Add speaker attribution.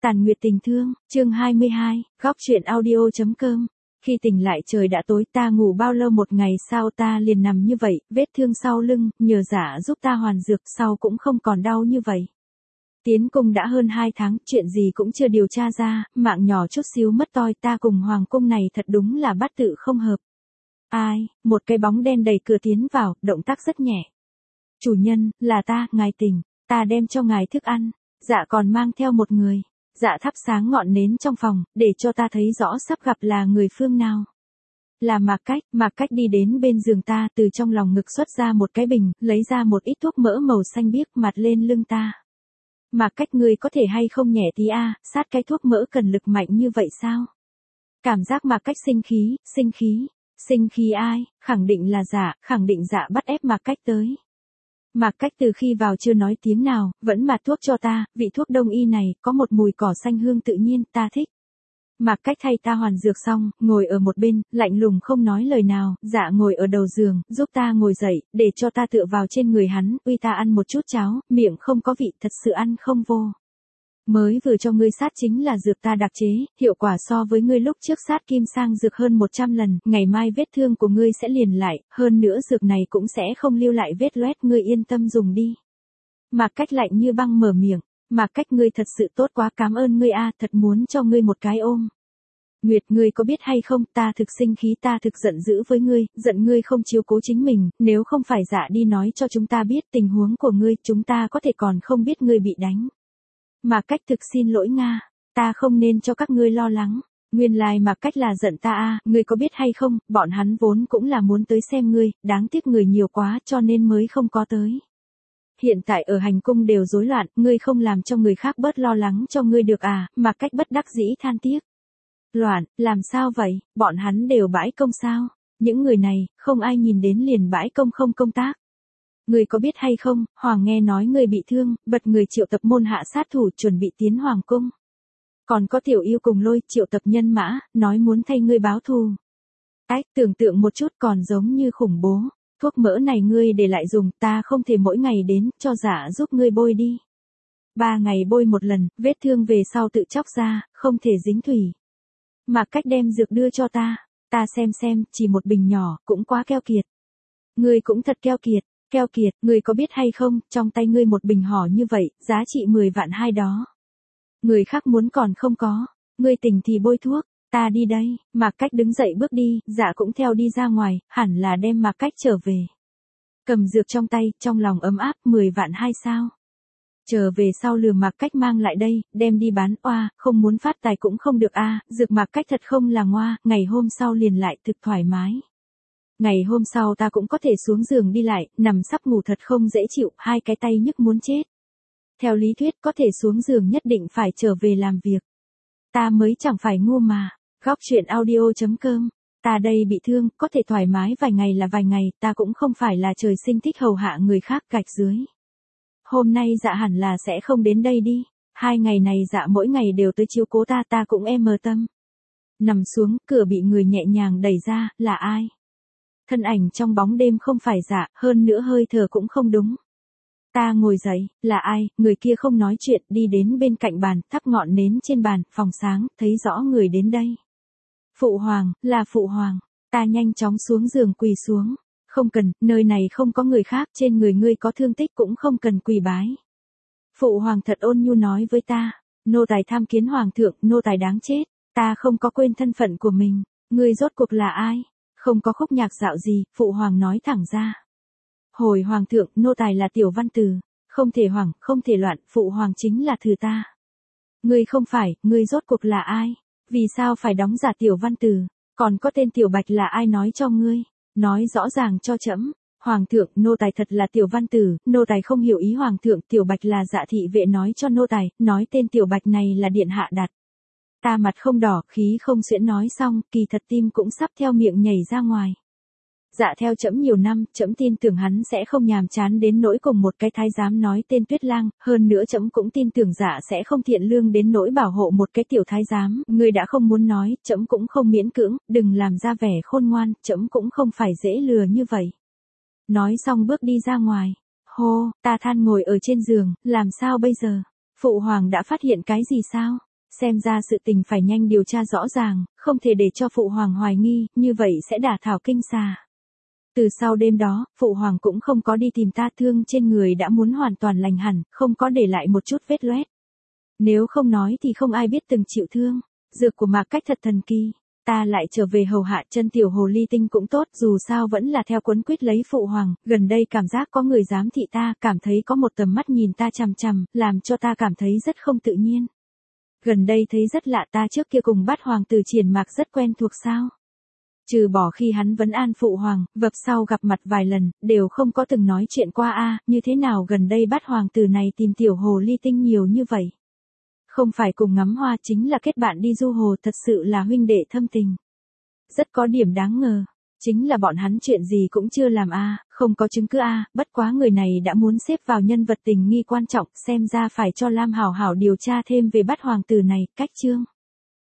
Speaker 1: Tàn Nguyệt Tình Thương, chương 22, góc truyện audio.com. Khi tỉnh lại trời đã tối, ta ngủ bao lâu một ngày sau ta liền nằm như vậy, vết thương sau lưng, nhờ Dạ giúp ta hoàn dược sau cũng không còn đau như vậy. Tiến cung đã hơn 2 tháng, chuyện gì cũng chưa điều tra ra, mạng nhỏ chút xíu mất toi, ta cùng hoàng cung này thật đúng là bát tự không hợp. Ai, một cái bóng đen đẩy cửa tiến vào, động tác rất nhẹ. Chủ nhân, là ta, ngài tỉnh, ta đem cho ngài thức ăn. Dạ còn mang theo một người. Dạ thắp sáng ngọn nến trong phòng, để cho ta thấy rõ sắp gặp là người phương nào. Là Mạc Cách đi đến bên giường ta, từ trong lòng ngực xuất ra một cái bình, lấy ra một ít thuốc mỡ màu xanh biếc mặt lên lưng ta. Mạc Cách, ngươi có thể hay không nhẹ tí sát cái thuốc mỡ cần lực mạnh như vậy sao? Cảm giác Mạc Cách sinh khí ai, khẳng định là Dạ, khẳng định Dạ bắt ép Mạc Cách tới. Mạc Cách từ khi vào chưa nói tiếng nào, vẫn mạt thuốc cho ta, vị thuốc đông y này, có một mùi cỏ xanh hương tự nhiên, ta thích. Mạc Cách thay ta hoàn dược xong, ngồi ở một bên, lạnh lùng không nói lời nào, Dạ ngồi ở đầu giường, giúp ta ngồi dậy, để cho ta tựa vào trên người hắn, uy ta ăn một chút cháo, miệng không có vị, thật sự ăn không vô. Mới vừa cho ngươi sát chính là dược ta đặc chế, hiệu quả so với ngươi lúc trước sát kim sang dược hơn 100 lần, ngày mai vết thương của ngươi sẽ liền lại, hơn nữa dược này cũng sẽ không lưu lại vết loét, ngươi yên tâm dùng đi. Mạc Cách lạnh như băng mở miệng, Mạc Cách ngươi thật sự tốt quá, cảm ơn ngươi thật muốn cho ngươi một cái ôm. Nguyệt, ngươi có biết hay không, ta thực sinh khí, ta thực giận dữ với ngươi, giận ngươi không chiếu cố chính mình, nếu không phải Dạ đi nói cho chúng ta biết tình huống của ngươi, chúng ta có thể còn không biết ngươi bị đánh. Mạc Cách thực xin lỗi Nga, ta không nên cho các ngươi lo lắng, nguyên lai Mạc Cách là giận ta ngươi có biết hay không, bọn hắn vốn cũng là muốn tới xem ngươi, đáng tiếc người nhiều quá cho nên mới không có tới. Hiện tại ở hành cung đều rối loạn, ngươi không làm cho người khác bớt lo lắng cho ngươi được Mạc Cách bất đắc dĩ than tiếc. Loạn, làm sao vậy, bọn hắn đều bãi công sao, những người này, không ai nhìn đến liền bãi công không công tác. Ngươi có biết hay không, Hoàng nghe nói ngươi bị thương, bật người triệu tập môn hạ sát thủ chuẩn bị tiến Hoàng cung. Còn có Tiểu Yêu cùng Lôi triệu tập nhân mã, nói muốn thay ngươi báo thù. Tưởng tượng một chút còn giống như khủng bố, thuốc mỡ này ngươi để lại dùng, ta không thể mỗi ngày đến, cho Dạ giúp ngươi bôi đi. 3 ngày bôi một lần, vết thương về sau tự chóc ra, không thể dính thủy. Mạc Cách đem dược đưa cho ta xem, chỉ một bình nhỏ, cũng quá keo kiệt. Ngươi cũng thật keo kiệt, ngươi có biết hay không, trong tay ngươi một bình hỏ như vậy, giá trị 10 vạn hai đó. Người khác muốn còn không có, ngươi tỉnh thì bôi thuốc, ta đi đây, Mạc Cách đứng dậy bước đi, Dạ cũng theo đi ra ngoài, hẳn là đem Mạc Cách trở về. Cầm dược trong tay, trong lòng ấm áp, 10 vạn hai sao. Trở về sau lừa Mạc Cách mang lại đây, đem đi bán, không muốn phát tài cũng không được dược Mạc Cách thật không là ngoa, ngày hôm sau liền lại thực thoải mái. Ngày hôm sau ta cũng có thể xuống giường đi lại, nằm sắp ngủ thật không dễ chịu, 2 cái tay nhức muốn chết. Theo lý thuyết có thể xuống giường nhất định phải trở về làm việc. Ta mới chẳng phải ngu mà, góc truyện audio.com, ta đây bị thương, có thể thoải mái vài ngày là vài ngày, ta cũng không phải là trời sinh thích hầu hạ người khác gạch dưới. Hôm nay Dạ hẳn là sẽ không đến đây đi, 2 ngày này Dạ mỗi ngày đều tới chiếu cố ta cũng tâm. Nằm xuống, cửa bị người nhẹ nhàng đẩy ra, là ai? Thân ảnh trong bóng đêm không phải Dạ, hơn nữa hơi thở cũng không đúng. Ta ngồi dậy, là ai, người kia không nói chuyện, đi đến bên cạnh bàn, thắp ngọn nến trên bàn, phòng sáng, thấy rõ người đến đây. Phụ hoàng, là Phụ hoàng, ta nhanh chóng xuống giường quỳ xuống. Không cần, nơi này không có người khác, trên người ngươi có thương tích cũng không cần quỳ bái. Phụ hoàng thật ôn nhu nói với ta, nô tài tham kiến hoàng thượng, nô tài đáng chết, ta không có quên thân phận của mình, ngươi rốt cuộc là ai? Không có khúc nhạc dạo gì, Phụ hoàng nói thẳng ra. Hồi hoàng thượng, nô tài là Tiểu Văn Tử, không thể hoảng, không thể loạn, Phụ hoàng chính là thử ta. Ngươi không phải, ngươi rốt cuộc là ai? Vì sao phải đóng giả Tiểu Văn Tử? Còn có tên Tiểu Bạch là ai nói cho ngươi? Nói rõ ràng cho trẫm. Hoàng thượng, nô tài thật là Tiểu Văn Tử, nô tài không hiểu ý hoàng thượng, Tiểu Bạch là Dạ thị vệ nói cho nô tài, nói tên Tiểu Bạch này là điện hạ đặt. Ta mặt không đỏ, khí không xuyễn nói xong, kỳ thật tim cũng sắp theo miệng nhảy ra ngoài. Dạ theo trẫm nhiều năm, trẫm tin tưởng hắn sẽ không nhàm chán đến nỗi cùng một cái thái giám nói tên Tuyết Lang, hơn nữa trẫm cũng tin tưởng Dạ sẽ không thiện lương đến nỗi bảo hộ một cái tiểu thái giám, người đã không muốn nói, trẫm cũng không miễn cưỡng, đừng làm ra vẻ khôn ngoan, trẫm cũng không phải dễ lừa như vậy. Nói xong bước đi ra ngoài. Hô, ta than ngồi ở trên giường, làm sao bây giờ? Phụ hoàng đã phát hiện cái gì sao? xem ra sự tình phải nhanh điều tra rõ ràng, không thể để cho phụ hoàng hoài nghi, như vậy sẽ đả thảo kinh xà. Từ sau đêm đó, phụ hoàng cũng không có đi tìm ta, thương trên người đã muốn hoàn toàn lành hẳn, không có để lại một chút vết loét. Nếu không nói thì không ai biết từng chịu thương. Dược của Mạc Cách thật thần kỳ. Ta lại trở về hầu hạ, chân tiểu hồ ly tinh cũng tốt, dù sao vẫn là theo quấn quýt lấy phụ hoàng, gần đây cảm giác có người giám thị ta, cảm thấy có một tầm mắt nhìn ta chằm chằm, làm cho ta cảm thấy rất không tự nhiên. Gần đây thấy rất lạ, ta trước kia cùng Bát hoàng tử Triển Mạc rất quen thuộc sao? Trừ bỏ khi hắn vấn an phụ hoàng, vập sau gặp mặt vài lần, đều không có từng nói chuyện qua a, như thế nào gần đây Bát hoàng tử này tìm tiểu hồ ly tinh nhiều như vậy? Không phải cùng ngắm hoa, chính là kết bạn đi du hồ, thật sự là huynh đệ thâm tình. Rất có điểm đáng ngờ, chính là bọn hắn chuyện gì cũng chưa làm a, không có chứng cứ a, bất quá người này đã muốn xếp vào nhân vật tình nghi quan trọng, xem ra phải cho Lam hảo hảo điều tra thêm về Bát hoàng tử này. Cách chương